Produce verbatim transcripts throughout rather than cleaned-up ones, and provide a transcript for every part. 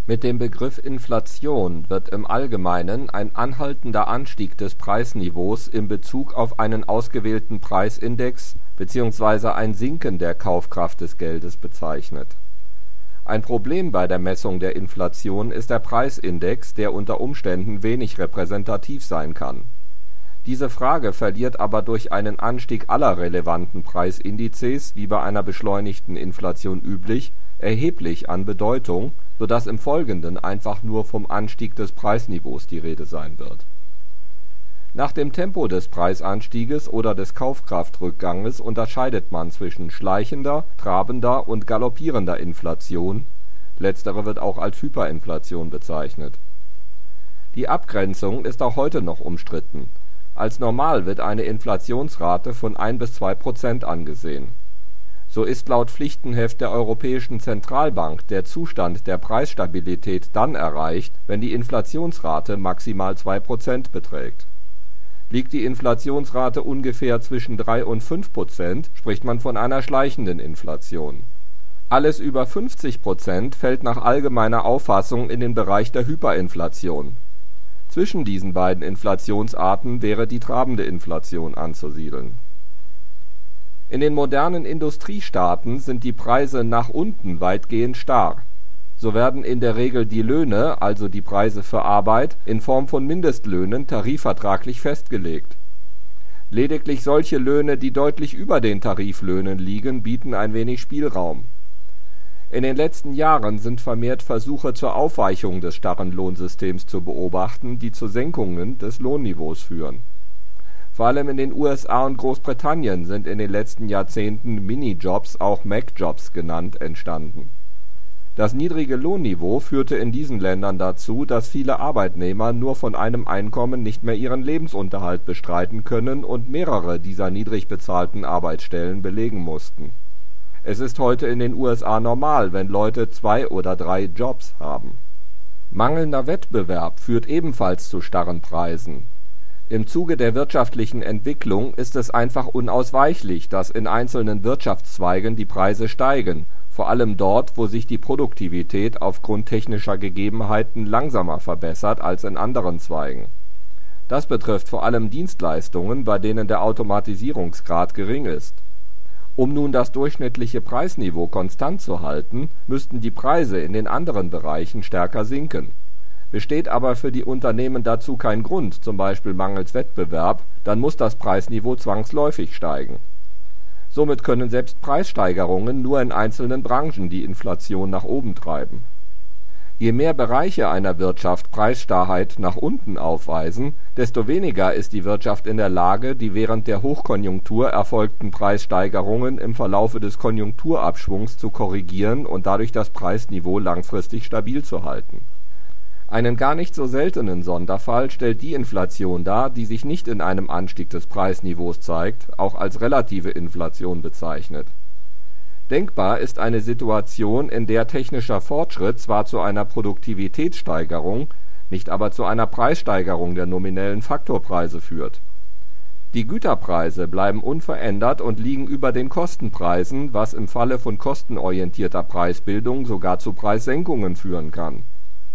Mit dem Begriff Inflation wird im Allgemeinen ein anhaltender Anstieg des Preisniveaus in Bezug auf einen ausgewählten Preisindex bzw. ein Sinken der Kaufkraft des Geldes bezeichnet. Ein Problem bei der Messung der Inflation ist der Preisindex, der unter Umständen wenig repräsentativ sein kann. Diese Frage verliert aber durch einen Anstieg aller relevanten Preisindizes, wie bei einer beschleunigten Inflation üblich, erheblich an Bedeutung, sodass im Folgenden einfach nur vom Anstieg des Preisniveaus die Rede sein wird. Nach dem Tempo des Preisanstieges oder des Kaufkraftrückganges unterscheidet man zwischen schleichender, trabender und galoppierender Inflation, letztere wird auch als Hyperinflation bezeichnet. Die Abgrenzung ist auch heute noch umstritten. Als normal wird eine Inflationsrate von ein bis zwei Prozent angesehen. So ist laut Pflichtenheft der Europäischen Zentralbank der Zustand der Preisstabilität dann erreicht, wenn die Inflationsrate maximal zwei Prozent beträgt. Liegt die Inflationsrate ungefähr zwischen drei und fünf Prozent, spricht man von einer schleichenden Inflation. Alles über fünfzig Prozent fällt nach allgemeiner Auffassung in den Bereich der Hyperinflation. Zwischen diesen beiden Inflationsarten wäre die trabende Inflation anzusiedeln. In den modernen Industriestaaten sind die Preise nach unten weitgehend starr. So werden in der Regel die Löhne, also die Preise für Arbeit, in Form von Mindestlöhnen tarifvertraglich festgelegt. Lediglich solche Löhne, die deutlich über den Tariflöhnen liegen, bieten ein wenig Spielraum. In den letzten Jahren sind vermehrt Versuche zur Aufweichung des starren Lohnsystems zu beobachten, die zu Senkungen des Lohnniveaus führen. Vor allem in den U S A und Großbritannien sind in den letzten Jahrzehnten Minijobs, auch Mac-Jobs genannt, entstanden. Das niedrige Lohnniveau führte in diesen Ländern dazu, dass viele Arbeitnehmer nur von einem Einkommen nicht mehr ihren Lebensunterhalt bestreiten können und mehrere dieser niedrig bezahlten Arbeitsstellen belegen mussten. Es ist heute in den U S A normal, wenn Leute zwei oder drei Jobs haben. Mangelnder Wettbewerb führt ebenfalls zu starren Preisen. Im Zuge der wirtschaftlichen Entwicklung ist es einfach unausweichlich, dass in einzelnen Wirtschaftszweigen die Preise steigen, vor allem dort, wo sich die Produktivität aufgrund technischer Gegebenheiten langsamer verbessert als in anderen Zweigen. Das betrifft vor allem Dienstleistungen, bei denen der Automatisierungsgrad gering ist. Um nun das durchschnittliche Preisniveau konstant zu halten, müssten die Preise in den anderen Bereichen stärker sinken. Besteht aber für die Unternehmen dazu kein Grund, zum Beispiel mangels Wettbewerb, dann muss das Preisniveau zwangsläufig steigen. Somit können selbst Preissteigerungen nur in einzelnen Branchen die Inflation nach oben treiben. Je mehr Bereiche einer Wirtschaft Preisstarrheit nach unten aufweisen, desto weniger ist die Wirtschaft in der Lage, die während der Hochkonjunktur erfolgten Preissteigerungen im Verlaufe des Konjunkturabschwungs zu korrigieren und dadurch das Preisniveau langfristig stabil zu halten. Einen gar nicht so seltenen Sonderfall stellt die Inflation dar, die sich nicht in einem Anstieg des Preisniveaus zeigt, auch als relative Inflation bezeichnet. Denkbar ist eine Situation, in der technischer Fortschritt zwar zu einer Produktivitätssteigerung, nicht aber zu einer Preissteigerung der nominellen Faktorpreise führt. Die Güterpreise bleiben unverändert und liegen über den Kostenpreisen, was im Falle von kostenorientierter Preisbildung sogar zu Preissenkungen führen kann.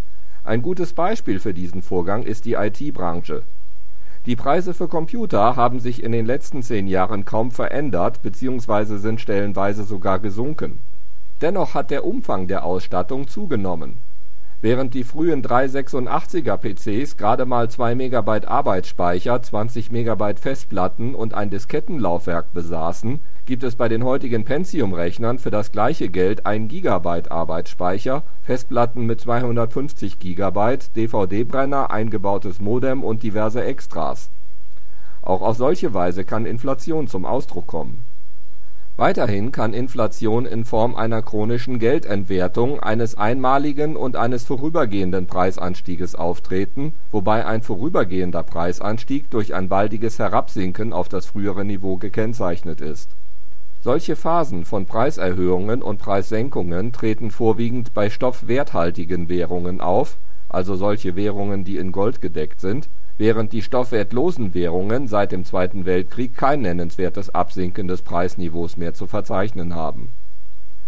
Ein gutes Beispiel für diesen Vorgang ist die I T-Branche. Die Preise für Computer haben sich in den letzten zehn Jahren kaum verändert bzw. sind stellenweise sogar gesunken. Dennoch hat der Umfang der Ausstattung zugenommen. Während die frühen dreihundertsechsundachtziger P Cs gerade mal zwei Megabyte Arbeitsspeicher, zwanzig Megabyte Festplatten und ein Diskettenlaufwerk besaßen, gibt es bei den heutigen Pentium-Rechnern für das gleiche Geld ein Gigabyte Arbeitsspeicher, Festplatten mit zweihundertfünfzig Gigabyte, D V D-Brenner, eingebautes Modem und diverse Extras. Auch auf solche Weise kann Inflation zum Ausdruck kommen. Weiterhin kann Inflation in Form einer chronischen Geldentwertung, eines einmaligen und eines vorübergehenden Preisanstieges auftreten, wobei ein vorübergehender Preisanstieg durch ein baldiges Herabsinken auf das frühere Niveau gekennzeichnet ist. Solche Phasen von Preiserhöhungen und Preissenkungen treten vorwiegend bei stoffwerthaltigen Währungen auf, also solche Währungen, die in Gold gedeckt sind, während die stoffwertlosen Währungen seit dem Zweiten Weltkrieg kein nennenswertes Absinken des Preisniveaus mehr zu verzeichnen haben.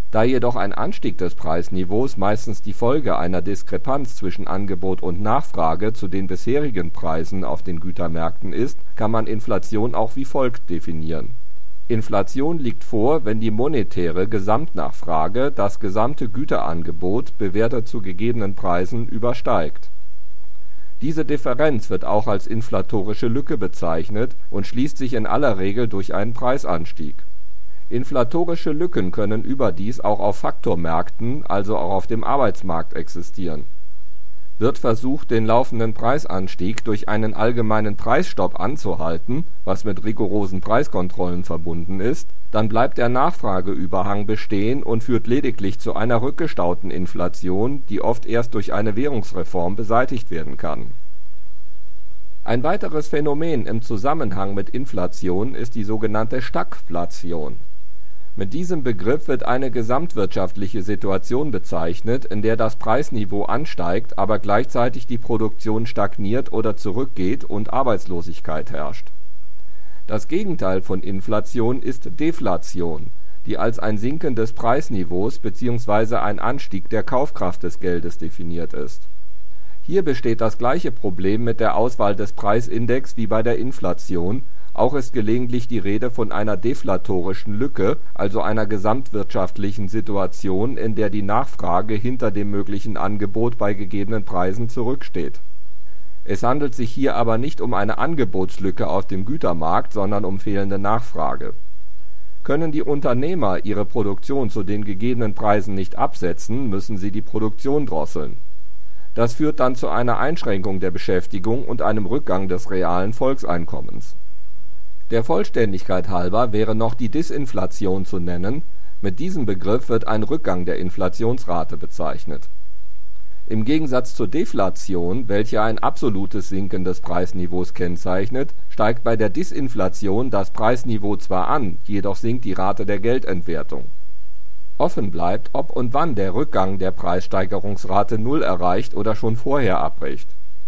Da jedoch ein Anstieg des Preisniveaus meistens die Folge einer Diskrepanz zwischen Angebot und Nachfrage zu den bisherigen Preisen auf den Gütermärkten ist, kann man Inflation auch wie folgt definieren: Inflation liegt vor, wenn die monetäre Gesamtnachfrage das gesamte Güterangebot bewertet zu gegebenen Preisen übersteigt. Diese Differenz wird auch als inflatorische Lücke bezeichnet und schließt sich in aller Regel durch einen Preisanstieg. Inflatorische Lücken können überdies auch auf Faktormärkten, also auch auf dem Arbeitsmarkt, existieren. Wird versucht, den laufenden Preisanstieg durch einen allgemeinen Preisstopp anzuhalten, was mit rigorosen Preiskontrollen verbunden ist, dann bleibt der Nachfrageüberhang bestehen und führt lediglich zu einer rückgestauten Inflation, die oft erst durch eine Währungsreform beseitigt werden kann. Ein weiteres Phänomen im Zusammenhang mit Inflation ist die sogenannte Stagflation. Mit diesem Begriff wird eine gesamtwirtschaftliche Situation bezeichnet, in der das Preisniveau ansteigt, aber gleichzeitig die Produktion stagniert oder zurückgeht und Arbeitslosigkeit herrscht. Das Gegenteil von Inflation ist Deflation, die als ein Sinken des Preisniveaus bzw. ein Anstieg der Kaufkraft des Geldes definiert ist. Hier besteht das gleiche Problem mit der Auswahl des Preisindex wie bei der Inflation. Auch ist gelegentlich die Rede von einer deflatorischen Lücke, also einer gesamtwirtschaftlichen Situation, in der die Nachfrage hinter dem möglichen Angebot bei gegebenen Preisen zurücksteht. Es handelt sich hier aber nicht um eine Angebotslücke auf dem Gütermarkt, sondern um fehlende Nachfrage. Können die Unternehmer ihre Produktion zu den gegebenen Preisen nicht absetzen, müssen sie die Produktion drosseln. Das führt dann zu einer Einschränkung der Beschäftigung und einem Rückgang des realen Volkseinkommens. Der Vollständigkeit halber wäre noch die Disinflation zu nennen. Mit diesem Begriff wird ein Rückgang der Inflationsrate bezeichnet. Im Gegensatz zur Deflation, welche ein absolutes Sinken des Preisniveaus kennzeichnet, steigt bei der Disinflation das Preisniveau zwar an, jedoch sinkt die Rate der Geldentwertung. Offen bleibt, ob und wann der Rückgang der Preissteigerungsrate Null erreicht oder schon vorher abbricht.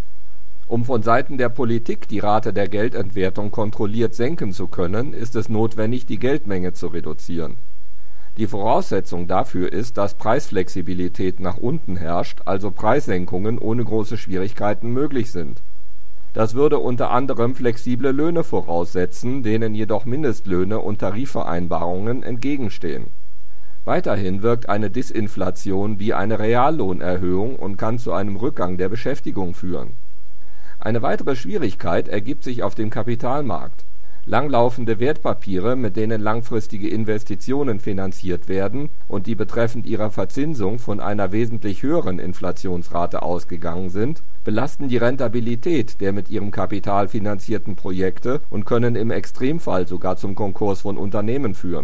Um von Seiten der Politik die Rate der Geldentwertung kontrolliert senken zu können, ist es notwendig, die Geldmenge zu reduzieren. Die Voraussetzung dafür ist, dass Preisflexibilität nach unten herrscht, also Preissenkungen ohne große Schwierigkeiten möglich sind. Das würde unter anderem flexible Löhne voraussetzen, denen jedoch Mindestlöhne und Tarifvereinbarungen entgegenstehen. Weiterhin wirkt eine Disinflation wie eine Reallohnerhöhung und kann zu einem Rückgang der Beschäftigung führen. Eine weitere Schwierigkeit ergibt sich auf dem Kapitalmarkt. Langlaufende Wertpapiere, mit denen langfristige Investitionen finanziert werden und die betreffend ihrer Verzinsung von einer wesentlich höheren Inflationsrate ausgegangen sind, belasten die Rentabilität der mit ihrem Kapital finanzierten Projekte und können im Extremfall sogar zum Konkurs von Unternehmen führen.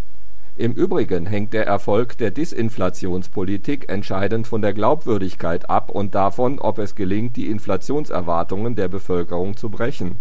Im Übrigen hängt der Erfolg der Disinflationspolitik entscheidend von der Glaubwürdigkeit ab und davon, ob es gelingt, die Inflationserwartungen der Bevölkerung zu brechen.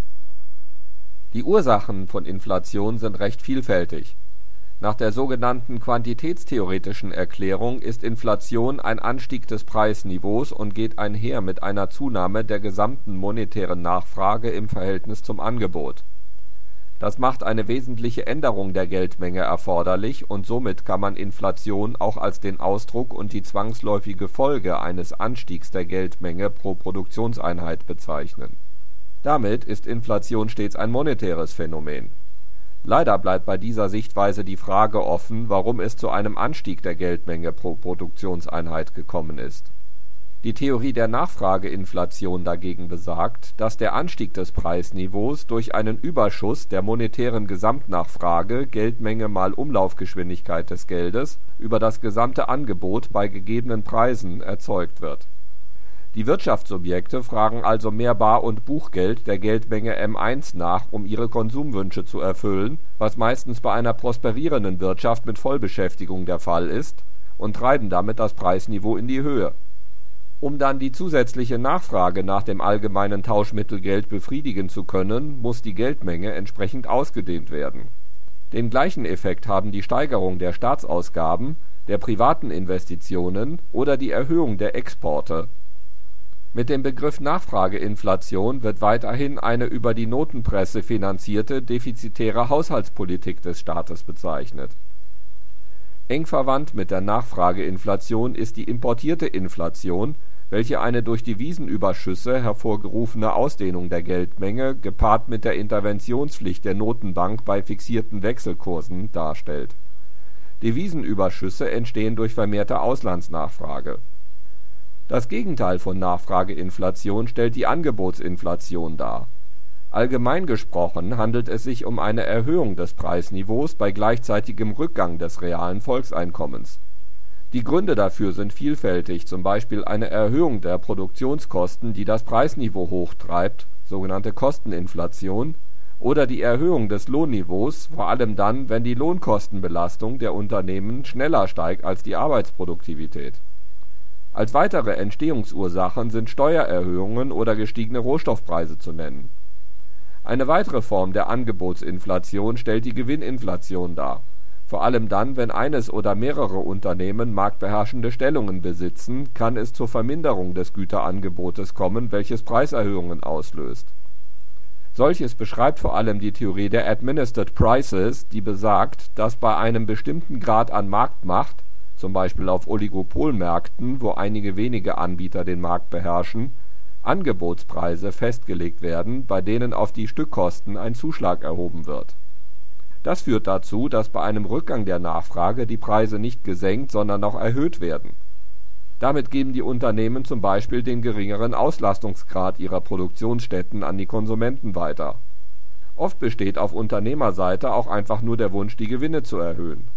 Die Ursachen von Inflation sind recht vielfältig. Nach der sogenannten quantitätstheoretischen Erklärung ist Inflation ein Anstieg des Preisniveaus und geht einher mit einer Zunahme der gesamten monetären Nachfrage im Verhältnis zum Angebot. Das macht eine wesentliche Änderung der Geldmenge erforderlich und somit kann man Inflation auch als den Ausdruck und die zwangsläufige Folge eines Anstiegs der Geldmenge pro Produktionseinheit bezeichnen. Damit ist Inflation stets ein monetäres Phänomen. Leider bleibt bei dieser Sichtweise die Frage offen, warum es zu einem Anstieg der Geldmenge pro Produktionseinheit gekommen ist. Die Theorie der Nachfrageinflation dagegen besagt, dass der Anstieg des Preisniveaus durch einen Überschuss der monetären Gesamtnachfrage Geldmenge mal Umlaufgeschwindigkeit des Geldes über das gesamte Angebot bei gegebenen Preisen erzeugt wird. Die Wirtschaftssubjekte fragen also mehr Bar- und Buchgeld der Geldmenge M eins nach, um ihre Konsumwünsche zu erfüllen, was meistens bei einer prosperierenden Wirtschaft mit Vollbeschäftigung der Fall ist, und treiben damit das Preisniveau in die Höhe. Um dann die zusätzliche Nachfrage nach dem allgemeinen Tauschmittelgeld befriedigen zu können, muss die Geldmenge entsprechend ausgedehnt werden. Den gleichen Effekt haben die Steigerung der Staatsausgaben, der privaten Investitionen oder die Erhöhung der Exporte. Mit dem Begriff Nachfrageinflation wird weiterhin eine über die Notenpresse finanzierte defizitäre Haushaltspolitik des Staates bezeichnet. Eng verwandt mit der Nachfrageinflation ist die importierte Inflation, welche eine durch Devisenüberschüsse hervorgerufene Ausdehnung der Geldmenge gepaart mit der Interventionspflicht der Notenbank bei fixierten Wechselkursen darstellt. Devisenüberschüsse entstehen durch vermehrte Auslandsnachfrage. Das Gegenteil von Nachfrageinflation stellt die Angebotsinflation dar. Allgemein gesprochen handelt es sich um eine Erhöhung des Preisniveaus bei gleichzeitigem Rückgang des realen Volkseinkommens. Die Gründe dafür sind vielfältig, zum Beispiel eine Erhöhung der Produktionskosten, die das Preisniveau hochtreibt, sogenannte Kosteninflation, oder die Erhöhung des Lohnniveaus, vor allem dann, wenn die Lohnkostenbelastung der Unternehmen schneller steigt als die Arbeitsproduktivität. Als weitere Entstehungsursachen sind Steuererhöhungen oder gestiegene Rohstoffpreise zu nennen. Eine weitere Form der Angebotsinflation stellt die Gewinninflation dar, vor allem dann, wenn eines oder mehrere Unternehmen marktbeherrschende Stellungen besitzen, kann es zur Verminderung des Güterangebotes kommen, welches Preiserhöhungen auslöst. Solches beschreibt vor allem die Theorie der Administered Prices, die besagt, dass bei einem bestimmten Grad an Marktmacht, zum Beispiel auf Oligopolmärkten, wo einige wenige Anbieter den Markt beherrschen, Angebotspreise festgelegt werden, bei denen auf die Stückkosten ein Zuschlag erhoben wird. Das führt dazu, dass bei einem Rückgang der Nachfrage die Preise nicht gesenkt, sondern noch erhöht werden. Damit geben die Unternehmen zum Beispiel den geringeren Auslastungsgrad ihrer Produktionsstätten an die Konsumenten weiter. Oft besteht auf Unternehmerseite auch einfach nur der Wunsch, die Gewinne zu erhöhen.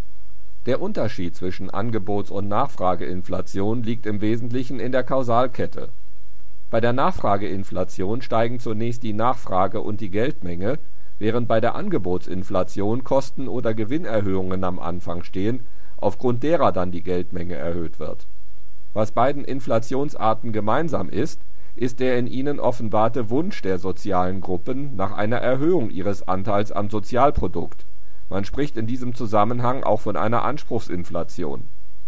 Der Unterschied zwischen Angebots- und Nachfrageinflation liegt im Wesentlichen in der Kausalkette. Bei der Nachfrageinflation steigen zunächst die Nachfrage und die Geldmenge, während bei der Angebotsinflation Kosten- oder Gewinnerhöhungen am Anfang stehen, aufgrund derer dann die Geldmenge erhöht wird. Was beiden Inflationsarten gemeinsam ist, ist der in ihnen offenbarte Wunsch der sozialen Gruppen nach einer Erhöhung ihres Anteils am Sozialprodukt. Man spricht in diesem Zusammenhang auch von einer Anspruchsinflation.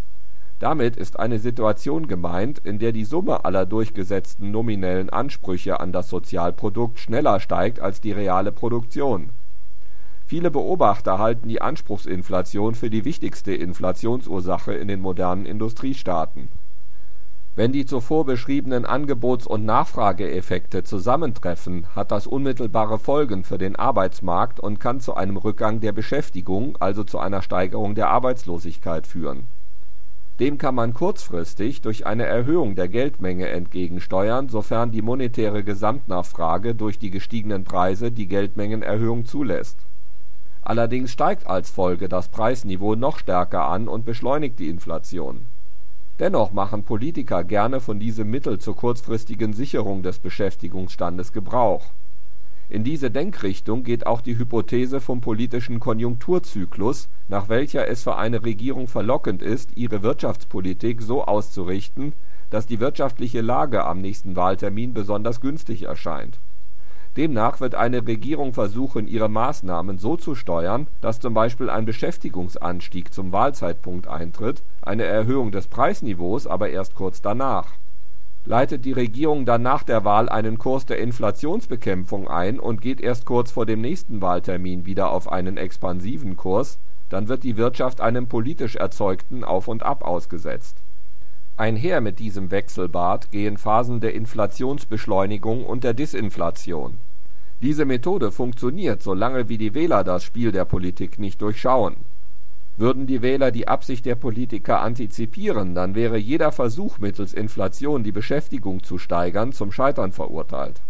Damit ist eine Situation gemeint, in der die Summe aller durchgesetzten nominellen Ansprüche an das Sozialprodukt schneller steigt als die reale Produktion. Viele Beobachter halten die Anspruchsinflation für die wichtigste Inflationsursache in den modernen Industriestaaten. Wenn die zuvor beschriebenen Angebots- und Nachfrageeffekte zusammentreffen, hat das unmittelbare Folgen für den Arbeitsmarkt und kann zu einem Rückgang der Beschäftigung, also zu einer Steigerung der Arbeitslosigkeit führen. Dem kann man kurzfristig durch eine Erhöhung der Geldmenge entgegensteuern, sofern die monetäre Gesamtnachfrage durch die gestiegenen Preise die Geldmengenerhöhung zulässt. Allerdings steigt als Folge das Preisniveau noch stärker an und beschleunigt die Inflation. Dennoch machen Politiker gerne von diesem Mittel zur kurzfristigen Sicherung des Beschäftigungsstandes Gebrauch. In diese Denkrichtung geht auch die Hypothese vom politischen Konjunkturzyklus, nach welcher es für eine Regierung verlockend ist, ihre Wirtschaftspolitik so auszurichten, dass die wirtschaftliche Lage am nächsten Wahltermin besonders günstig erscheint. Demnach wird eine Regierung versuchen, ihre Maßnahmen so zu steuern, dass zum Beispiel ein Beschäftigungsanstieg zum Wahlzeitpunkt eintritt, eine Erhöhung des Preisniveaus aber erst kurz danach. Leitet die Regierung dann nach der Wahl einen Kurs der Inflationsbekämpfung ein und geht erst kurz vor dem nächsten Wahltermin wieder auf einen expansiven Kurs, dann wird die Wirtschaft einem politisch erzeugten Auf und Ab ausgesetzt. Einher mit diesem Wechselbad gehen Phasen der Inflationsbeschleunigung und der Disinflation. Diese Methode funktioniert, solange wie die Wähler das Spiel der Politik nicht durchschauen. Würden die Wähler die Absicht der Politiker antizipieren, dann wäre jeder Versuch, mittels Inflation die Beschäftigung zu steigern, zum Scheitern verurteilt.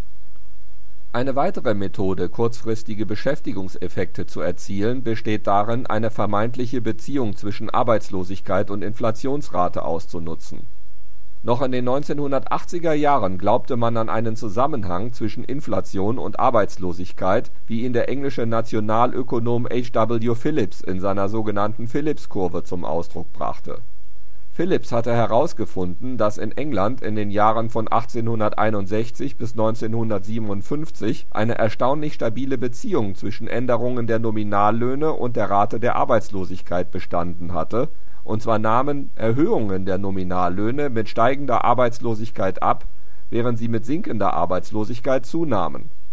Eine weitere Methode, kurzfristige Beschäftigungseffekte zu erzielen, besteht darin, eine vermeintliche Beziehung zwischen Arbeitslosigkeit und Inflationsrate auszunutzen. Noch in den neunzehnhundertachtziger Jahren glaubte man an einen Zusammenhang zwischen Inflation und Arbeitslosigkeit, wie ihn der englische Nationalökonom H W Phillips in seiner sogenannten Phillips-Kurve zum Ausdruck brachte. Phillips hatte herausgefunden, dass in England in den Jahren von achtzehnhunderteinundsechzig bis neunzehnhundertsiebenundfünfzig eine erstaunlich stabile Beziehung zwischen Änderungen der Nominallöhne und der Rate der Arbeitslosigkeit bestanden hatte, und zwar nahmen Erhöhungen der Nominallöhne mit steigender Arbeitslosigkeit ab, während sie mit sinkender Arbeitslosigkeit zunahmen.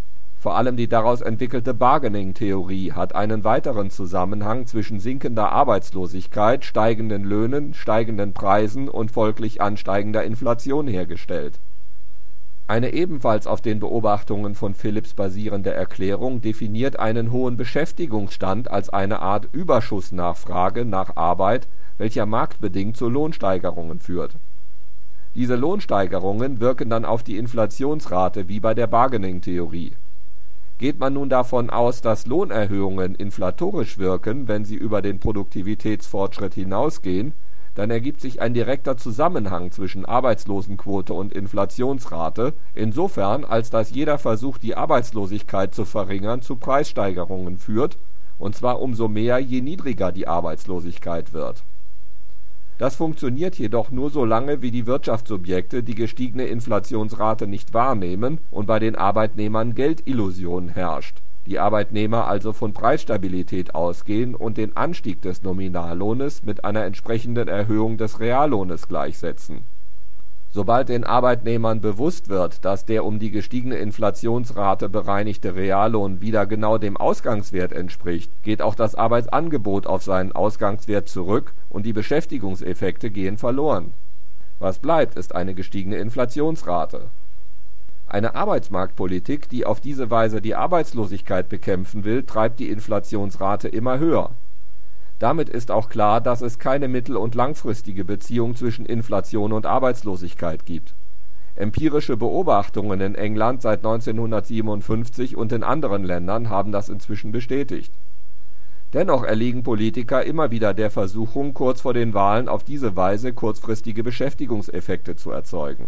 Vor allem die daraus entwickelte Bargaining-Theorie hat einen weiteren Zusammenhang zwischen sinkender Arbeitslosigkeit, steigenden Löhnen, steigenden Preisen und folglich ansteigender Inflation hergestellt. Eine ebenfalls auf den Beobachtungen von Phillips basierende Erklärung definiert einen hohen Beschäftigungsstand als eine Art Überschussnachfrage nach Arbeit, welcher marktbedingt zu Lohnsteigerungen führt. Diese Lohnsteigerungen wirken dann auf die Inflationsrate wie bei der Bargaining-Theorie. Geht man nun davon aus, dass Lohnerhöhungen inflatorisch wirken, wenn sie über den Produktivitätsfortschritt hinausgehen, dann ergibt sich ein direkter Zusammenhang zwischen Arbeitslosenquote und Inflationsrate, insofern als dass jeder Versuch, die Arbeitslosigkeit zu verringern, zu Preissteigerungen führt, und zwar umso mehr, je niedriger die Arbeitslosigkeit wird. Das funktioniert jedoch nur so lange, wie die Wirtschaftssubjekte die gestiegene Inflationsrate nicht wahrnehmen und bei den Arbeitnehmern Geldillusion herrscht, die Arbeitnehmer also von Preisstabilität ausgehen und den Anstieg des Nominallohnes mit einer entsprechenden Erhöhung des Reallohnes gleichsetzen. Sobald den Arbeitnehmern bewusst wird, dass der um die gestiegene Inflationsrate bereinigte Reallohn wieder genau dem Ausgangswert entspricht, geht auch das Arbeitsangebot auf seinen Ausgangswert zurück und die Beschäftigungseffekte gehen verloren. Was bleibt, ist eine gestiegene Inflationsrate. Eine Arbeitsmarktpolitik, die auf diese Weise die Arbeitslosigkeit bekämpfen will, treibt die Inflationsrate immer höher. Damit ist auch klar, dass es keine mittel- und langfristige Beziehung zwischen Inflation und Arbeitslosigkeit gibt. Empirische Beobachtungen in England seit neunzehnhundertsiebenundfünfzig und in anderen Ländern haben das inzwischen bestätigt. Dennoch erliegen Politiker immer wieder der Versuchung, kurz vor den Wahlen auf diese Weise kurzfristige Beschäftigungseffekte zu erzeugen.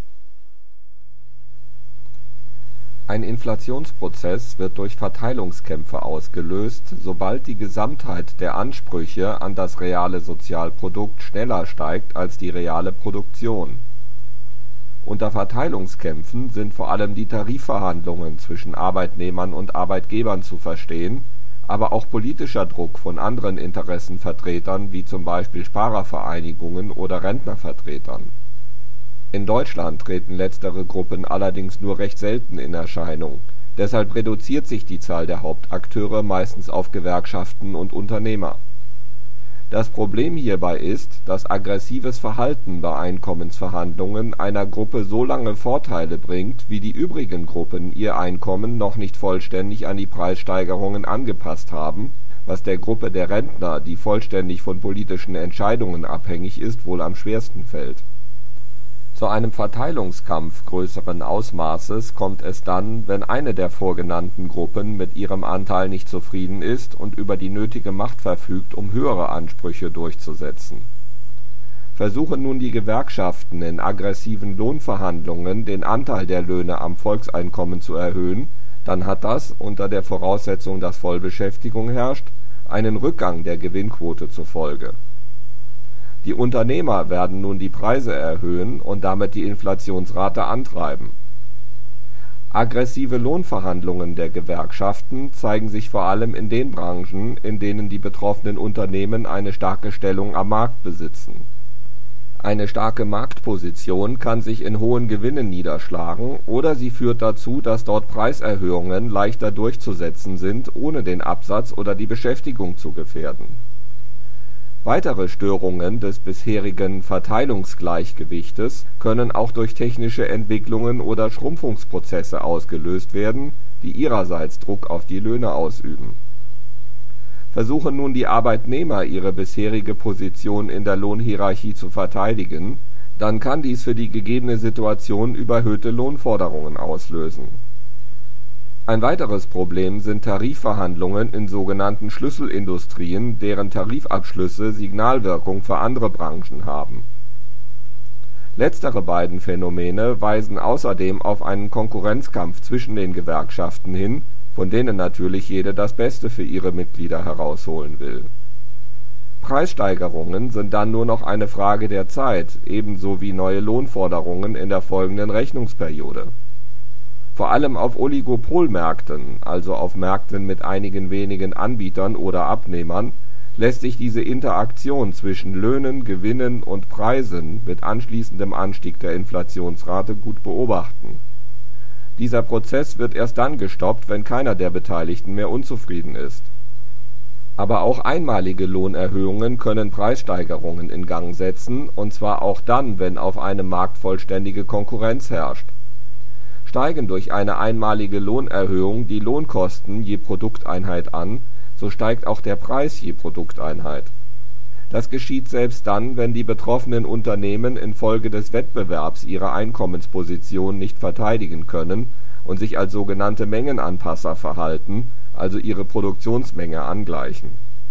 Ein Inflationsprozess wird durch Verteilungskämpfe ausgelöst, sobald die Gesamtheit der Ansprüche an das reale Sozialprodukt schneller steigt als die reale Produktion. Unter Verteilungskämpfen sind vor allem die Tarifverhandlungen zwischen Arbeitnehmern und Arbeitgebern zu verstehen, aber auch politischer Druck von anderen Interessenvertretern wie zum Beispiel Sparervereinigungen oder Rentnervertretern. In Deutschland treten letztere Gruppen allerdings nur recht selten in Erscheinung, deshalb reduziert sich die Zahl der Hauptakteure meistens auf Gewerkschaften und Unternehmer. Das Problem hierbei ist, dass aggressives Verhalten bei Einkommensverhandlungen einer Gruppe so lange Vorteile bringt, wie die übrigen Gruppen ihr Einkommen noch nicht vollständig an die Preissteigerungen angepasst haben, was der Gruppe der Rentner, die vollständig von politischen Entscheidungen abhängig ist, wohl am schwersten fällt. Zu einem Verteilungskampf größeren Ausmaßes kommt es dann, wenn eine der vorgenannten Gruppen mit ihrem Anteil nicht zufrieden ist und über die nötige Macht verfügt, um höhere Ansprüche durchzusetzen. Versuchen nun die Gewerkschaften in aggressiven Lohnverhandlungen den Anteil der Löhne am Volkseinkommen zu erhöhen, dann hat das, unter der Voraussetzung, dass Vollbeschäftigung herrscht, einen Rückgang der Gewinnquote zur Folge. Die Unternehmer werden nun die Preise erhöhen und damit die Inflationsrate antreiben. Aggressive Lohnverhandlungen der Gewerkschaften zeigen sich vor allem in den Branchen, in denen die betroffenen Unternehmen eine starke Stellung am Markt besitzen. Eine starke Marktposition kann sich in hohen Gewinnen niederschlagen oder sie führt dazu, dass dort Preiserhöhungen leichter durchzusetzen sind, ohne den Absatz oder die Beschäftigung zu gefährden. Weitere Störungen des bisherigen Verteilungsgleichgewichtes können auch durch technische Entwicklungen oder Schrumpfungsprozesse ausgelöst werden, die ihrerseits Druck auf die Löhne ausüben. Versuchen nun die Arbeitnehmer ihre bisherige Position in der Lohnhierarchie zu verteidigen, dann kann dies für die gegebene Situation überhöhte Lohnforderungen auslösen. Ein weiteres Problem sind Tarifverhandlungen in sogenannten Schlüsselindustrien, deren Tarifabschlüsse Signalwirkung für andere Branchen haben. Letztere beiden Phänomene weisen außerdem auf einen Konkurrenzkampf zwischen den Gewerkschaften hin, von denen natürlich jede das Beste für ihre Mitglieder herausholen will. Preissteigerungen sind dann nur noch eine Frage der Zeit, ebenso wie neue Lohnforderungen in der folgenden Rechnungsperiode. Vor allem auf Oligopolmärkten, also auf Märkten mit einigen wenigen Anbietern oder Abnehmern, lässt sich diese Interaktion zwischen Löhnen, Gewinnen und Preisen mit anschließendem Anstieg der Inflationsrate gut beobachten. Dieser Prozess wird erst dann gestoppt, wenn keiner der Beteiligten mehr unzufrieden ist. Aber auch einmalige Lohnerhöhungen können Preissteigerungen in Gang setzen, und zwar auch dann, wenn auf einem Markt vollständige Konkurrenz herrscht. Steigen durch eine einmalige Lohnerhöhung die Lohnkosten je Produkteinheit an, so steigt auch der Preis je Produkteinheit. Das geschieht selbst dann, wenn die betroffenen Unternehmen infolge des Wettbewerbs ihre Einkommensposition nicht verteidigen können und sich als sogenannte Mengenanpasser verhalten, also ihre Produktionsmenge angleichen.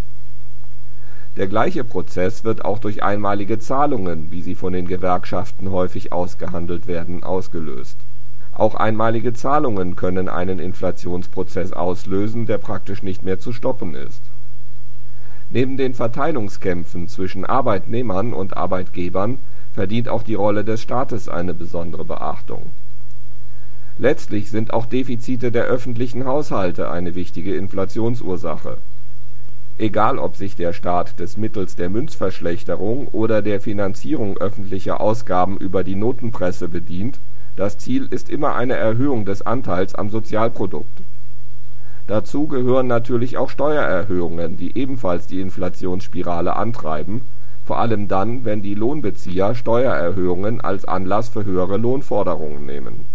Der gleiche Prozess wird auch durch einmalige Zahlungen, wie sie von den Gewerkschaften häufig ausgehandelt werden, ausgelöst. Auch einmalige Zahlungen können einen Inflationsprozess auslösen, der praktisch nicht mehr zu stoppen ist. Neben den Verteilungskämpfen zwischen Arbeitnehmern und Arbeitgebern verdient auch die Rolle des Staates eine besondere Beachtung. Letztlich sind auch Defizite der öffentlichen Haushalte eine wichtige Inflationsursache. Egal, ob sich der Staat des mittels der Münzverschlechterung oder der Finanzierung öffentlicher Ausgaben über die Notenpresse bedient, das Ziel ist immer eine Erhöhung des Anteils am Sozialprodukt. Dazu gehören natürlich auch Steuererhöhungen, die ebenfalls die Inflationsspirale antreiben, vor allem dann, wenn die Lohnbezieher Steuererhöhungen als Anlass für höhere Lohnforderungen nehmen.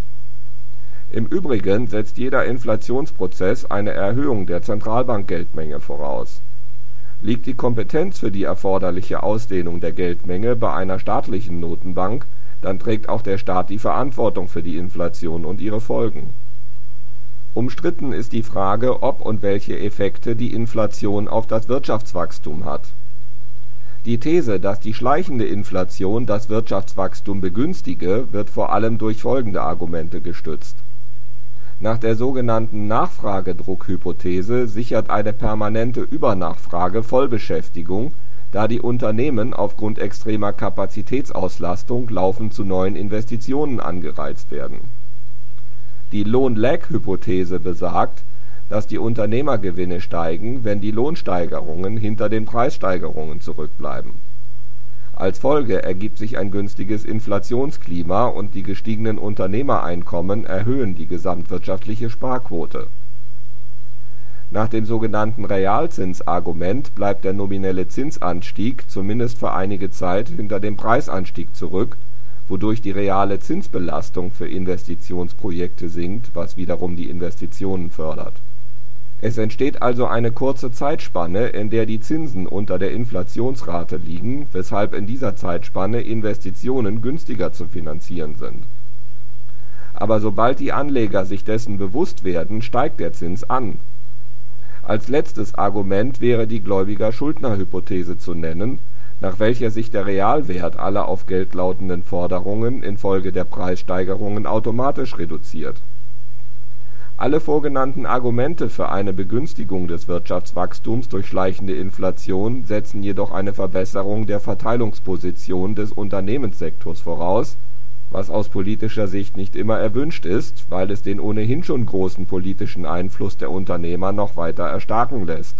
Im Übrigen setzt jeder Inflationsprozess eine Erhöhung der Zentralbankgeldmenge voraus. Liegt die Kompetenz für die erforderliche Ausdehnung der Geldmenge bei einer staatlichen Notenbank, dann trägt auch der Staat die Verantwortung für die Inflation und ihre Folgen. Umstritten ist die Frage, ob und welche Effekte die Inflation auf das Wirtschaftswachstum hat. Die These, dass die schleichende Inflation das Wirtschaftswachstum begünstige, wird vor allem durch folgende Argumente gestützt. Nach der sogenannten Nachfragedruckhypothese sichert eine permanente Übernachfrage Vollbeschäftigung, da die Unternehmen aufgrund extremer Kapazitätsauslastung laufend zu neuen Investitionen angereizt werden. Die Lohn-Lag-Hypothese besagt, dass die Unternehmergewinne steigen, wenn die Lohnsteigerungen hinter den Preissteigerungen zurückbleiben. Als Folge ergibt sich ein günstiges Inflationsklima und die gestiegenen Unternehmereinkommen erhöhen die gesamtwirtschaftliche Sparquote. Nach dem sogenannten Realzinsargument bleibt der nominelle Zinsanstieg zumindest für einige Zeit hinter dem Preisanstieg zurück, wodurch die reale Zinsbelastung für Investitionsprojekte sinkt, was wiederum die Investitionen fördert. Es entsteht also eine kurze Zeitspanne, in der die Zinsen unter der Inflationsrate liegen, weshalb in dieser Zeitspanne Investitionen günstiger zu finanzieren sind. Aber sobald die Anleger sich dessen bewusst werden, steigt der Zins an. Als letztes Argument wäre die Gläubiger-Schuldner-Hypothese zu nennen, nach welcher sich der Realwert aller auf Geld lautenden Forderungen infolge der Preissteigerungen automatisch reduziert. Alle vorgenannten Argumente für eine Begünstigung des Wirtschaftswachstums durch schleichende Inflation setzen jedoch eine Verbesserung der Verteilungsposition des Unternehmenssektors voraus, was aus politischer Sicht nicht immer erwünscht ist, weil es den ohnehin schon großen politischen Einfluss der Unternehmer noch weiter erstarken lässt.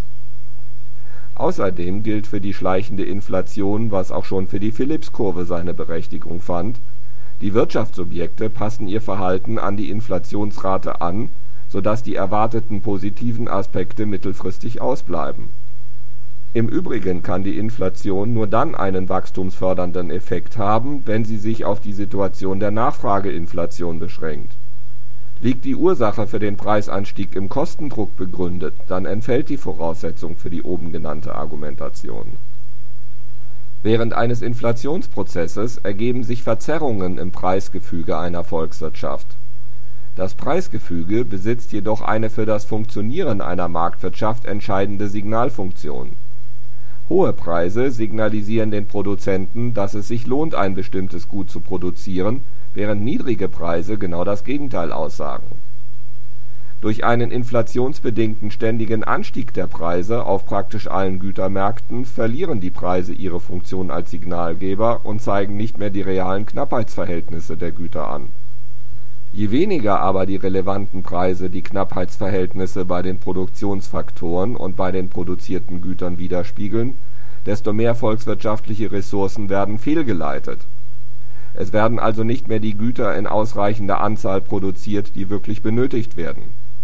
Außerdem gilt für die schleichende Inflation, was auch schon für die Phillips-Kurve seine Berechtigung fand: Die Wirtschaftsobjekte passen ihr Verhalten an die Inflationsrate an, sodass die erwarteten positiven Aspekte mittelfristig ausbleiben. Im Übrigen kann die Inflation nur dann einen wachstumsfördernden Effekt haben, wenn sie sich auf die Situation der Nachfrageinflation beschränkt. Liegt die Ursache für den Preisanstieg im Kostendruck begründet, dann entfällt die Voraussetzung für die oben genannte Argumentation. Während eines Inflationsprozesses ergeben sich Verzerrungen im Preisgefüge einer Volkswirtschaft. Das Preisgefüge besitzt jedoch eine für das Funktionieren einer Marktwirtschaft entscheidende Signalfunktion. Hohe Preise signalisieren den Produzenten, dass es sich lohnt, ein bestimmtes Gut zu produzieren, während niedrige Preise genau das Gegenteil aussagen. Durch einen inflationsbedingten ständigen Anstieg der Preise auf praktisch allen Gütermärkten verlieren die Preise ihre Funktion als Signalgeber und zeigen nicht mehr die realen Knappheitsverhältnisse der Güter an. Je weniger aber die relevanten Preise die Knappheitsverhältnisse bei den Produktionsfaktoren und bei den produzierten Gütern widerspiegeln, desto mehr volkswirtschaftliche Ressourcen werden fehlgeleitet. Es werden also nicht mehr die Güter in ausreichender Anzahl produziert, die wirklich benötigt werden.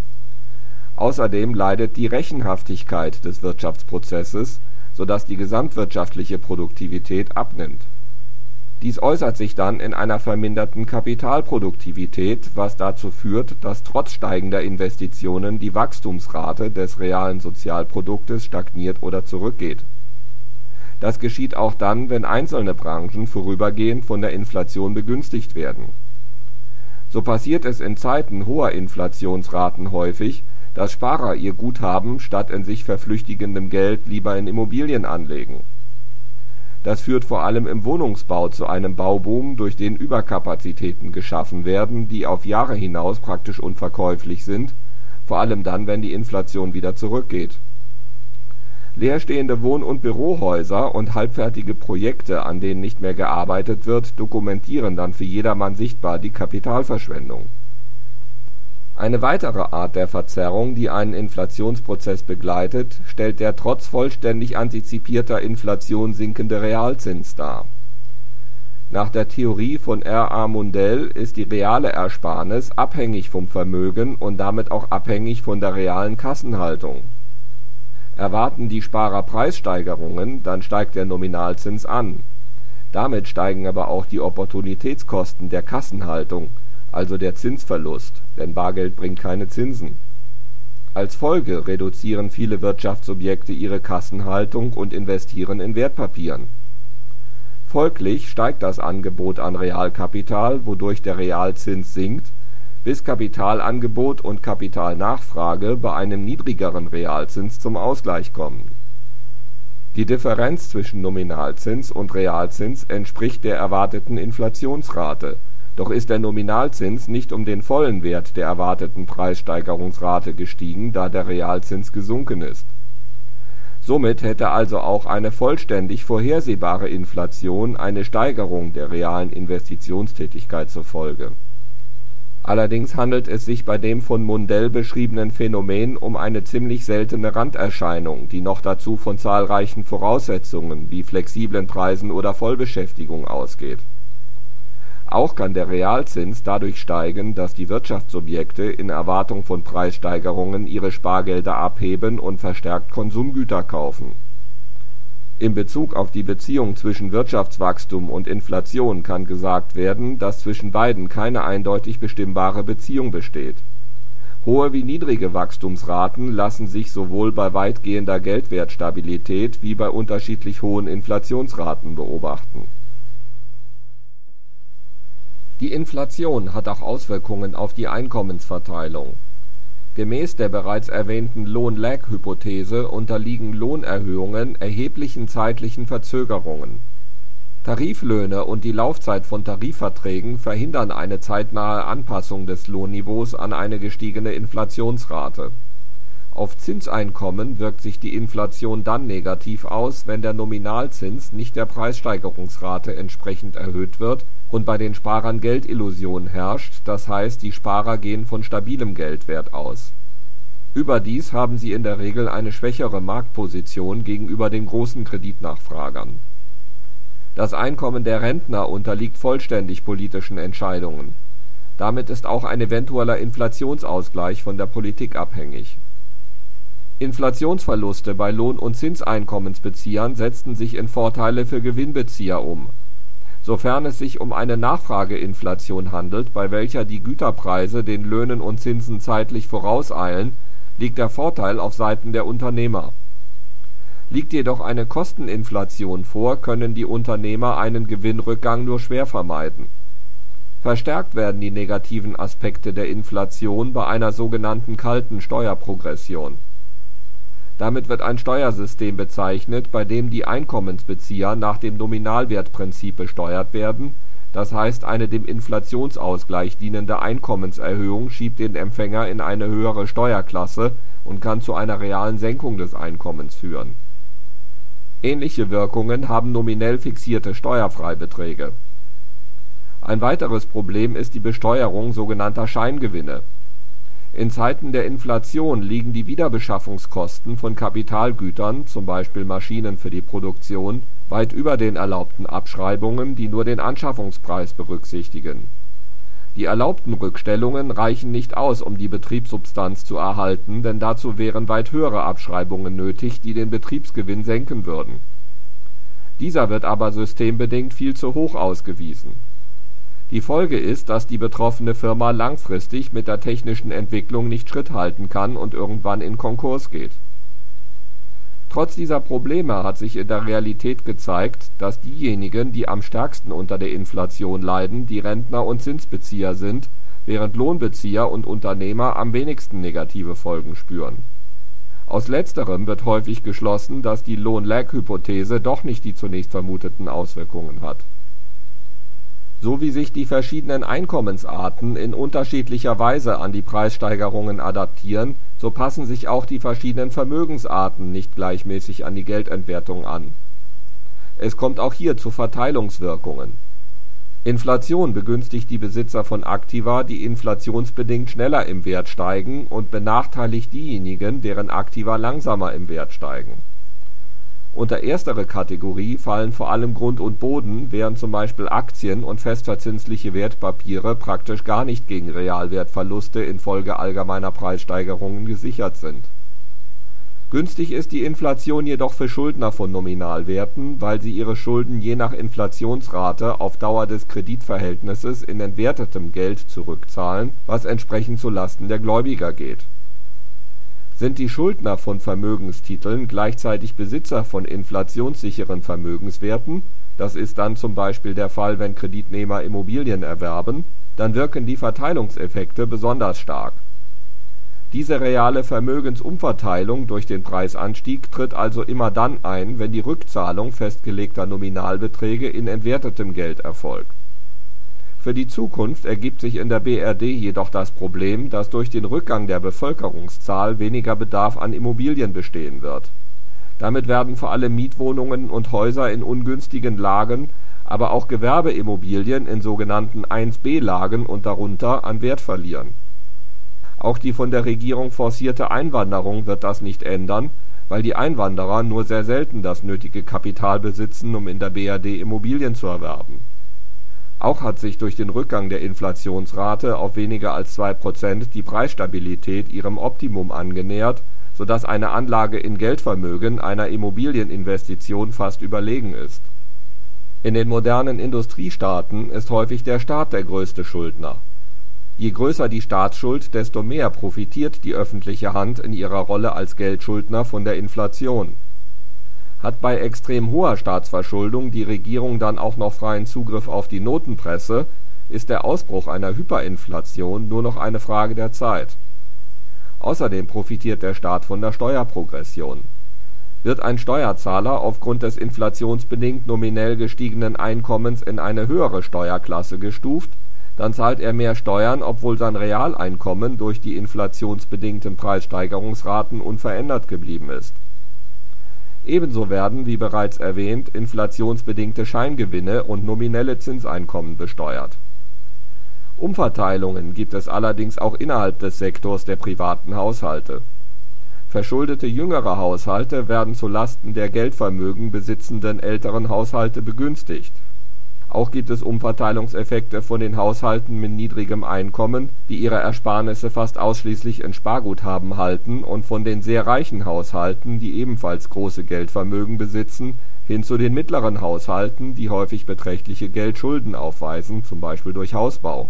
Außerdem leidet die Rechenhaftigkeit des Wirtschaftsprozesses, sodass die gesamtwirtschaftliche Produktivität abnimmt. Dies äußert sich dann in einer verminderten Kapitalproduktivität, was dazu führt, dass trotz steigender Investitionen die Wachstumsrate des realen Sozialproduktes stagniert oder zurückgeht. Das geschieht auch dann, wenn einzelne Branchen vorübergehend von der Inflation begünstigt werden. So passiert es in Zeiten hoher Inflationsraten häufig, dass Sparer ihr Guthaben statt in sich verflüchtigendem Geld lieber in Immobilien anlegen. Das führt vor allem im Wohnungsbau zu einem Bauboom, durch den Überkapazitäten geschaffen werden, die auf Jahre hinaus praktisch unverkäuflich sind, vor allem dann, wenn die Inflation wieder zurückgeht. Leerstehende Wohn- und Bürohäuser und halbfertige Projekte, an denen nicht mehr gearbeitet wird, dokumentieren dann für jedermann sichtbar die Kapitalverschwendung. Eine weitere Art der Verzerrung, die einen Inflationsprozess begleitet, stellt der trotz vollständig antizipierter Inflation sinkende Realzins dar. Nach der Theorie von R. A. Mundell ist die reale Ersparnis abhängig vom Vermögen und damit auch abhängig von der realen Kassenhaltung. Erwarten die Sparer Preissteigerungen, dann steigt der Nominalzins an. Damit steigen aber auch die Opportunitätskosten der Kassenhaltung, also der Zinsverlust, denn Bargeld bringt keine Zinsen. Als Folge reduzieren viele Wirtschaftsobjekte ihre Kassenhaltung und investieren in Wertpapieren. Folglich steigt das Angebot an Realkapital, wodurch der Realzins sinkt, bis Kapitalangebot und Kapitalnachfrage bei einem niedrigeren Realzins zum Ausgleich kommen. Die Differenz zwischen Nominalzins und Realzins entspricht der erwarteten Inflationsrate, doch ist der Nominalzins nicht um den vollen Wert der erwarteten Preissteigerungsrate gestiegen, da der Realzins gesunken ist. Somit hätte also auch eine vollständig vorhersehbare Inflation eine Steigerung der realen Investitionstätigkeit zur Folge. Allerdings handelt es sich bei dem von Mundell beschriebenen Phänomen um eine ziemlich seltene Randerscheinung, die noch dazu von zahlreichen Voraussetzungen wie flexiblen Preisen oder Vollbeschäftigung ausgeht. Auch kann der Realzins dadurch steigen, dass die Wirtschaftsobjekte in Erwartung von Preissteigerungen ihre Spargelder abheben und verstärkt Konsumgüter kaufen. In Bezug auf die Beziehung zwischen Wirtschaftswachstum und Inflation kann gesagt werden, dass zwischen beiden keine eindeutig bestimmbare Beziehung besteht. Hohe wie niedrige Wachstumsraten lassen sich sowohl bei weitgehender Geldwertstabilität wie bei unterschiedlich hohen Inflationsraten beobachten. Die Inflation hat auch Auswirkungen auf die Einkommensverteilung. Gemäß der bereits erwähnten Lohn-Lag-Hypothese unterliegen Lohnerhöhungen erheblichen zeitlichen Verzögerungen. Tariflöhne und die Laufzeit von Tarifverträgen verhindern eine zeitnahe Anpassung des Lohnniveaus an eine gestiegene Inflationsrate. Auf Zinseinkommen wirkt sich die Inflation dann negativ aus, wenn der Nominalzins nicht der Preissteigerungsrate entsprechend erhöht wird und bei den Sparern Geldillusion herrscht, das heißt, die Sparer gehen von stabilem Geldwert aus. Überdies haben sie in der Regel eine schwächere Marktposition gegenüber den großen Kreditnachfragern. Das Einkommen der Rentner unterliegt vollständig politischen Entscheidungen. Damit ist auch ein eventueller Inflationsausgleich von der Politik abhängig. Inflationsverluste bei Lohn- und Zinseinkommensbeziehern setzten sich in Vorteile für Gewinnbezieher um. Sofern es sich um eine Nachfrageinflation handelt, bei welcher die Güterpreise den Löhnen und Zinsen zeitlich vorauseilen, liegt der Vorteil auf Seiten der Unternehmer. Liegt jedoch eine Kosteninflation vor, können die Unternehmer einen Gewinnrückgang nur schwer vermeiden. Verstärkt werden die negativen Aspekte der Inflation bei einer sogenannten kalten Steuerprogression. Damit wird ein Steuersystem bezeichnet, bei dem die Einkommensbezieher nach dem Nominalwertprinzip besteuert werden, das heißt eine dem Inflationsausgleich dienende Einkommenserhöhung schiebt den Empfänger in eine höhere Steuerklasse und kann zu einer realen Senkung des Einkommens führen. Ähnliche Wirkungen haben nominell fixierte In Zeiten der Inflation liegen die Wiederbeschaffungskosten von Kapitalgütern (zum Beispiel Maschinen für die Produktion) weit über den erlaubten Abschreibungen, die nur den Anschaffungspreis berücksichtigen. Die erlaubten Rückstellungen reichen nicht aus, um die Betriebssubstanz zu erhalten, denn dazu wären weit höhere Abschreibungen nötig, die den Betriebsgewinn senken würden. Dieser wird aber systembedingt viel zu hoch ausgewiesen. Die Folge ist, dass die betroffene Firma langfristig mit der technischen Entwicklung nicht Schritt halten kann und irgendwann in Konkurs geht. Trotz dieser Probleme hat sich in der Realität gezeigt, dass diejenigen, die am stärksten unter der Inflation leiden, die Rentner und Zinsbezieher sind, während Lohnbezieher und Unternehmer am wenigsten negative Folgen spüren. Aus letzterem wird häufig geschlossen, dass die Lohn-Lag-Hypothese doch nicht die zunächst vermuteten Auswirkungen hat. So wie sich die verschiedenen Einkommensarten in unterschiedlicher Weise an die Preissteigerungen adaptieren, so passen sich auch die verschiedenen Vermögensarten nicht gleichmäßig an die Geldentwertung an. Es kommt auch hier zu Verteilungswirkungen. Inflation begünstigt die Besitzer von Aktiva, die inflationsbedingt schneller im Wert steigen, und benachteiligt diejenigen, deren Aktiva langsamer im Wert steigen. Unter erstere Kategorie fallen vor allem Grund und Boden, während zum Beispiel Aktien und festverzinsliche Wertpapiere praktisch gar nicht gegen Realwertverluste infolge allgemeiner Preissteigerungen gesichert sind. Günstig ist die Inflation jedoch für Schuldner von Nominalwerten, weil sie ihre Schulden je nach Inflationsrate auf Dauer des Kreditverhältnisses in entwertetem Geld zurückzahlen, was entsprechend zu Lasten der Gläubiger geht. Sind die Schuldner von Vermögenstiteln gleichzeitig Besitzer von inflationssicheren Vermögenswerten, das ist dann zum Beispiel der Fall, wenn Kreditnehmer Immobilien erwerben, dann wirken die Verteilungseffekte besonders stark. Diese reale Vermögensumverteilung durch den Preisanstieg tritt also immer dann ein, wenn die Rückzahlung festgelegter Nominalbeträge in entwertetem Geld erfolgt. Für die Zukunft ergibt sich in der B R D jedoch das Problem, dass durch den Rückgang der Bevölkerungszahl weniger Bedarf an Immobilien bestehen wird. Damit werden vor allem Mietwohnungen und Häuser in ungünstigen Lagen, aber auch Gewerbeimmobilien in sogenannten eins B Lagen und darunter an Wert verlieren. Auch die von der Regierung forcierte Einwanderung wird das nicht ändern, weil die Einwanderer nur sehr selten das nötige Kapital besitzen, um in der B R D Immobilien zu erwerben. Auch hat sich durch den Rückgang der Inflationsrate auf weniger als zwei Prozent die Preisstabilität ihrem Optimum angenähert, sodass eine Anlage in Geldvermögen einer Immobilieninvestition fast überlegen ist. In den modernen Industriestaaten ist häufig der Staat der größte Schuldner. Je größer die Staatsschuld, desto mehr profitiert die öffentliche Hand in ihrer Rolle als Geldschuldner von der Inflation. Hat bei extrem hoher Staatsverschuldung die Regierung dann auch noch freien Zugriff auf die Notenpresse, ist der Ausbruch einer Hyperinflation nur noch eine Frage der Zeit. Außerdem profitiert der Staat von der Steuerprogression. Wird ein Steuerzahler aufgrund des inflationsbedingt nominell gestiegenen Einkommens in eine höhere Steuerklasse gestuft, dann zahlt er mehr Steuern, obwohl sein Realeinkommen durch die inflationsbedingten Preissteigerungsraten unverändert geblieben ist. Ebenso werden, wie bereits erwähnt, inflationsbedingte Scheingewinne und nominelle Zinseinkommen besteuert. Umverteilungen gibt es allerdings auch innerhalb des Sektors der privaten Haushalte. Verschuldete jüngere Haushalte werden zu Lasten der Geldvermögen besitzenden älteren Haushalte begünstigt. Auch gibt es Umverteilungseffekte von den Haushalten mit niedrigem Einkommen, die ihre Ersparnisse fast ausschließlich in Sparguthaben halten, und von den sehr reichen Haushalten, die ebenfalls große Geldvermögen besitzen, hin zu den mittleren Haushalten, die häufig beträchtliche Geldschulden aufweisen, zum Beispiel durch Hausbau.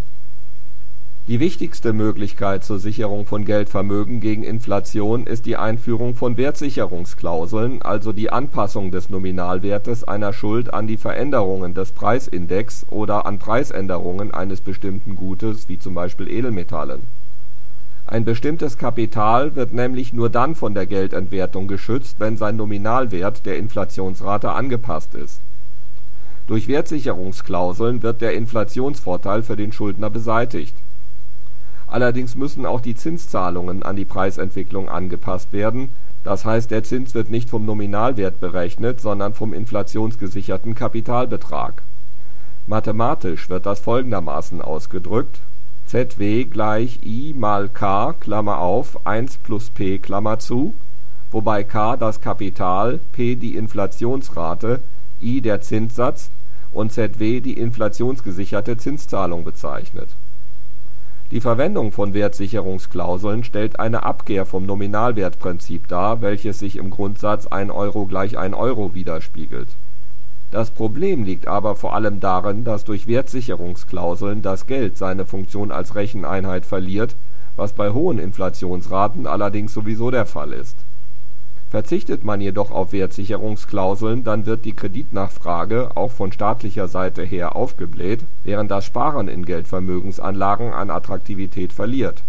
Die wichtigste Möglichkeit zur Sicherung von Geldvermögen gegen Inflation ist die Einführung von Wertsicherungsklauseln, also die Anpassung des Nominalwertes einer Schuld an die Veränderungen des Preisindex oder an Preisänderungen eines bestimmten Gutes, wie zum Beispiel Edelmetallen. Ein bestimmtes Kapital wird nämlich nur dann von der Geldentwertung geschützt, wenn sein Nominalwert der Inflationsrate angepasst ist. Durch Wertsicherungsklauseln wird der Inflationsvorteil für den Schuldner beseitigt. Allerdings müssen auch die Zinszahlungen an die Preisentwicklung angepasst werden, das heißt, der Zins wird nicht vom Nominalwert berechnet, sondern vom inflationsgesicherten Kapitalbetrag. Mathematisch wird das folgendermaßen ausgedrückt: Z W gleich I mal K Klammer auf eins plus P Klammer zu, wobei K das Kapital, P die Inflationsrate, I der Zinssatz und Z W die inflationsgesicherte Zinszahlung bezeichnet. Die Verwendung von Wertsicherungsklauseln stellt eine Abkehr vom Nominalwertprinzip dar, welches sich im Grundsatz ein Euro gleich ein Euro widerspiegelt. Das Problem liegt aber vor allem darin, dass durch Wertsicherungsklauseln das Geld seine Funktion als Recheneinheit verliert, was bei hohen Inflationsraten allerdings sowieso der Fall ist. Verzichtet man jedoch auf Wertsicherungsklauseln, dann wird die Kreditnachfrage auch von staatlicher Seite her aufgebläht, während das Sparen in Geldvermögensanlagen an Attraktivität verliert.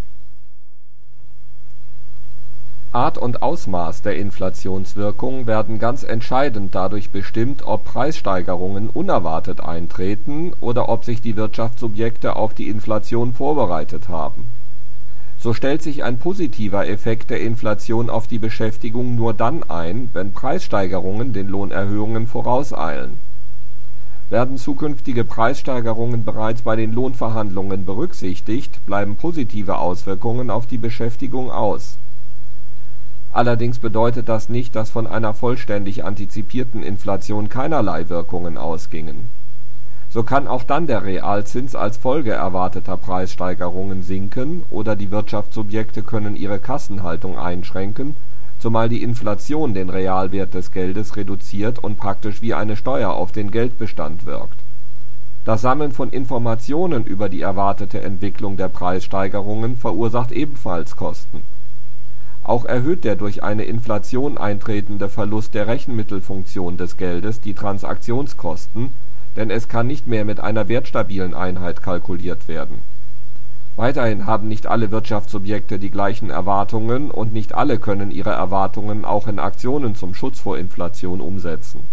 Art und Ausmaß der Inflationswirkung werden ganz entscheidend dadurch bestimmt, ob Preissteigerungen unerwartet eintreten oder ob sich die Wirtschaftssubjekte auf die Inflation vorbereitet haben. So stellt sich ein positiver Effekt der Inflation auf die Beschäftigung nur dann ein, wenn Preissteigerungen den Lohnerhöhungen vorauseilen. Werden zukünftige Preissteigerungen bereits bei den Lohnverhandlungen berücksichtigt, bleiben positive Auswirkungen auf die Beschäftigung aus. Allerdings bedeutet das nicht, dass von einer vollständig antizipierten Inflation keinerlei Wirkungen ausgingen. So kann auch dann der Realzins als Folge erwarteter Preissteigerungen sinken oder die Wirtschaftssubjekte können ihre Kassenhaltung einschränken, zumal die Inflation den Realwert des Geldes reduziert und praktisch wie eine Steuer auf den Geldbestand wirkt. Das Sammeln von Informationen über die erwartete Entwicklung der Preissteigerungen verursacht ebenfalls Kosten. Auch erhöht der durch eine Inflation eintretende Verlust der Rechenmittelfunktion des Geldes die Transaktionskosten, denn es kann nicht mehr mit einer wertstabilen Einheit kalkuliert werden. Weiterhin haben nicht alle Wirtschaftssubjekte die gleichen Erwartungen und nicht alle können ihre Erwartungen auch in Aktionen zum Schutz vor Inflation umsetzen.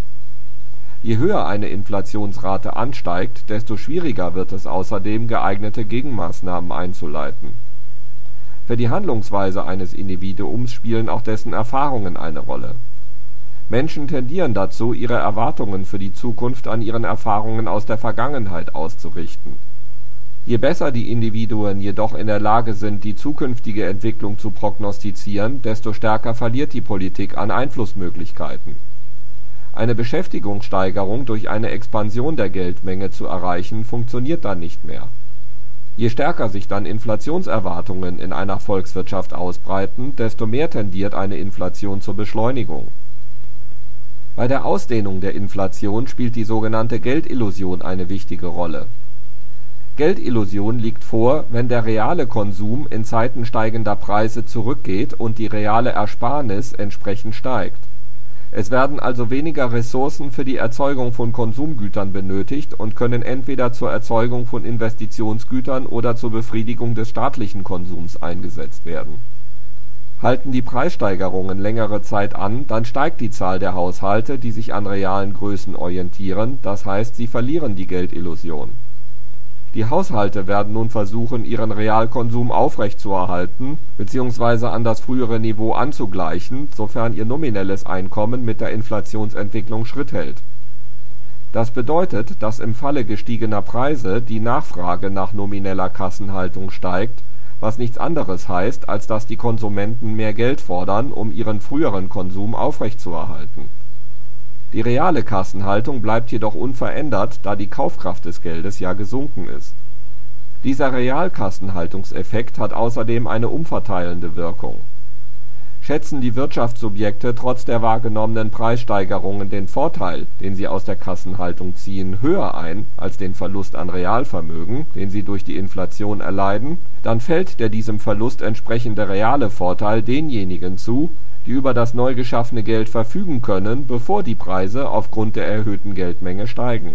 Je höher eine Inflationsrate ansteigt, desto schwieriger wird es außerdem, geeignete Gegenmaßnahmen einzuleiten. Für die Handlungsweise eines Individuums spielen auch dessen Erfahrungen eine Rolle. Menschen tendieren dazu, ihre Erwartungen für die Zukunft an ihren Erfahrungen aus der Vergangenheit auszurichten. Je besser die Individuen jedoch in der Lage sind, die zukünftige Entwicklung zu prognostizieren, desto stärker verliert die Politik an Einflussmöglichkeiten. Eine Beschäftigungssteigerung durch eine Expansion der Geldmenge zu erreichen, funktioniert dann nicht mehr. Je stärker sich dann Inflationserwartungen in einer Volkswirtschaft ausbreiten, desto mehr tendiert eine Inflation zur Beschleunigung. Bei der Ausdehnung der Inflation spielt die sogenannte Geldillusion eine wichtige Rolle. Geldillusion liegt vor, wenn der reale Konsum in Zeiten steigender Preise zurückgeht und die reale Ersparnis entsprechend steigt. Es werden also weniger Ressourcen für die Erzeugung von Konsumgütern benötigt und können entweder zur Erzeugung von Investitionsgütern oder zur Befriedigung des staatlichen Konsums eingesetzt werden. Halten die Preissteigerungen längere Zeit an, dann steigt die Zahl der Haushalte, die sich an realen Größen orientieren, das heißt, sie verlieren die Geldillusion. Die Haushalte werden nun versuchen, ihren Realkonsum aufrechtzuerhalten bzw. an das frühere Niveau anzugleichen, sofern ihr nominelles Einkommen mit der Inflationsentwicklung Schritt hält. Das bedeutet, dass im Falle gestiegener Preise die Nachfrage nach nomineller Kassenhaltung steigt, was nichts anderes heißt, als dass die Konsumenten mehr Geld fordern, um ihren früheren Konsum aufrechtzuerhalten. Die reale Kassenhaltung bleibt jedoch unverändert, da die Kaufkraft des Geldes ja gesunken ist. Dieser Realkassenhaltungseffekt hat außerdem eine umverteilende Wirkung. Schätzen die Wirtschaftssubjekte trotz der wahrgenommenen Preissteigerungen den Vorteil, den sie aus der Kassenhaltung ziehen, höher ein als den Verlust an Realvermögen, den sie durch die Inflation erleiden, dann fällt der diesem Verlust entsprechende reale Vorteil denjenigen zu, die über das neu geschaffene Geld verfügen können, bevor die Preise aufgrund der erhöhten Geldmenge steigen.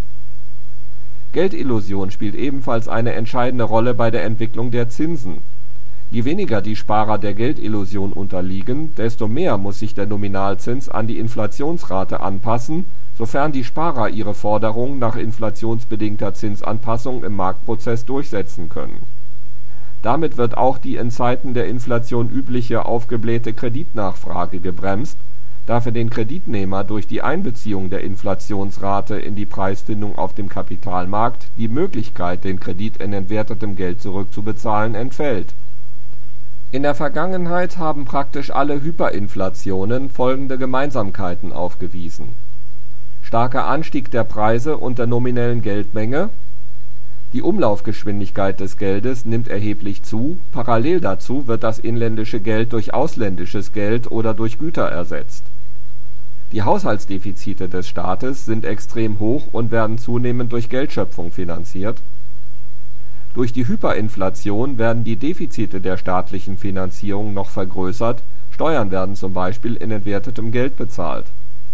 Geldillusion spielt ebenfalls eine entscheidende Rolle bei der Entwicklung der Zinsen. Je weniger die Sparer der Geldillusion unterliegen, desto mehr muss sich der Nominalzins an die Inflationsrate anpassen, sofern die Sparer ihre Forderung nach inflationsbedingter Zinsanpassung im Marktprozess durchsetzen können. Damit wird auch die in Zeiten der Inflation übliche aufgeblähte Kreditnachfrage gebremst, Da für den Kreditnehmer durch die Einbeziehung der Inflationsrate in die Preisfindung auf dem Kapitalmarkt die Möglichkeit, den Kredit in entwertetem Geld zurückzubezahlen, entfällt. In der Vergangenheit haben praktisch alle Hyperinflationen folgende Gemeinsamkeiten aufgewiesen: starker Anstieg der Preise und der nominellen Geldmenge. Die Umlaufgeschwindigkeit des Geldes nimmt erheblich zu, parallel dazu wird das inländische Geld durch ausländisches Geld oder durch Güter ersetzt. Die Haushaltsdefizite des Staates sind extrem hoch und werden zunehmend durch Geldschöpfung finanziert. Durch die Hyperinflation werden die Defizite der staatlichen Finanzierung noch vergrößert, Steuern werden zum Beispiel in entwertetem Geld bezahlt.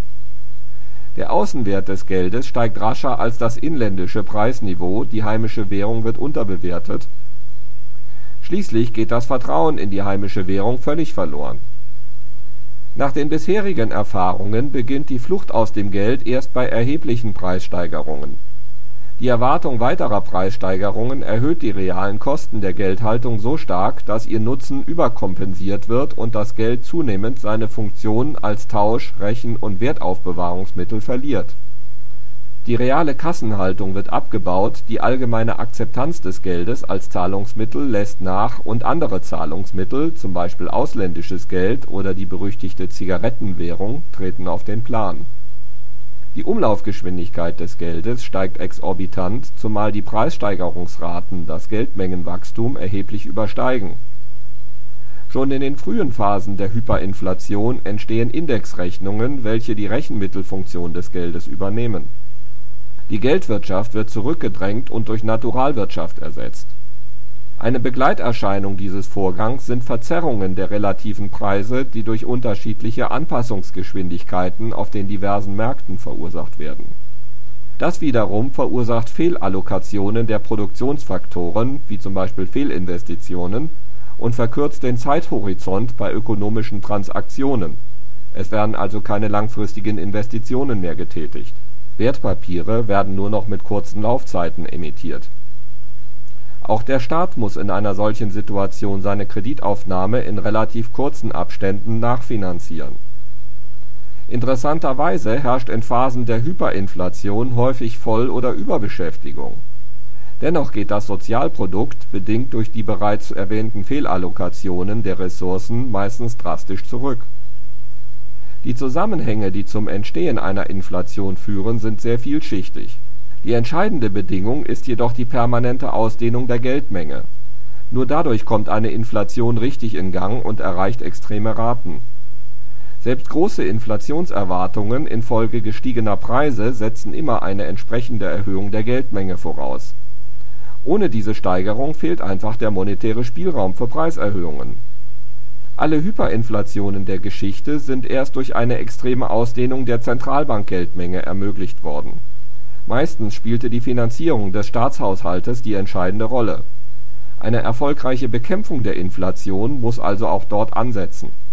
Der Außenwert des Geldes steigt rascher als das inländische Preisniveau, die heimische Währung wird unterbewertet. Schließlich geht das Vertrauen in die heimische Währung völlig verloren. Nach den bisherigen Erfahrungen beginnt die Flucht aus dem Geld erst bei erheblichen Preissteigerungen. Die Erwartung weiterer Preissteigerungen erhöht die realen Kosten der Geldhaltung so stark, dass ihr Nutzen überkompensiert wird und das Geld zunehmend seine Funktion als Tausch -, Rechen - und Wertaufbewahrungsmittel verliert. Die reale Kassenhaltung wird abgebaut, die allgemeine Akzeptanz des Geldes als Zahlungsmittel lässt nach und andere Zahlungsmittel, zum Beispiel ausländisches Geld oder die berüchtigte Zigarettenwährung, treten auf den Plan. Die Umlaufgeschwindigkeit des Geldes steigt exorbitant, zumal die Preissteigerungsraten das Geldmengenwachstum erheblich übersteigen. Schon in den frühen Phasen der Hyperinflation entstehen Indexrechnungen, welche die Rechenmittelfunktion des Geldes übernehmen. Die Geldwirtschaft wird zurückgedrängt und durch Naturalwirtschaft ersetzt. Eine Begleiterscheinung dieses Vorgangs sind Verzerrungen der relativen Preise, die durch unterschiedliche Anpassungsgeschwindigkeiten auf den diversen Märkten verursacht werden. Das wiederum verursacht Fehlallokationen der Produktionsfaktoren, wie zum Beispiel Fehlinvestitionen, und verkürzt den Zeithorizont bei ökonomischen Transaktionen. Es werden also keine langfristigen Investitionen mehr getätigt. Wertpapiere werden nur noch mit kurzen Laufzeiten emittiert. Auch der Staat muss in einer solchen Situation seine Kreditaufnahme in relativ kurzen Abständen nachfinanzieren. Interessanterweise herrscht in Phasen der Hyperinflation häufig Voll- oder Überbeschäftigung. Dennoch geht das Sozialprodukt, bedingt durch die bereits erwähnten Fehlallokationen der Ressourcen, meistens drastisch zurück. Die Zusammenhänge, die zum Entstehen einer Inflation führen, sind sehr vielschichtig. Die entscheidende Bedingung ist jedoch die permanente Ausdehnung der Geldmenge. Nur dadurch kommt eine Inflation richtig in Gang und erreicht extreme Raten. Selbst große Inflationserwartungen infolge gestiegener Preise setzen immer eine entsprechende Erhöhung der Geldmenge voraus. Ohne diese Steigerung fehlt einfach der monetäre Spielraum für Preiserhöhungen. Alle Hyperinflationen der Geschichte sind erst durch eine extreme Ausdehnung der Zentralbankgeldmenge ermöglicht worden. Meistens spielte die Finanzierung des Staatshaushaltes die entscheidende Rolle. Eine erfolgreiche Bekämpfung der Inflation muss also auch dort ansetzen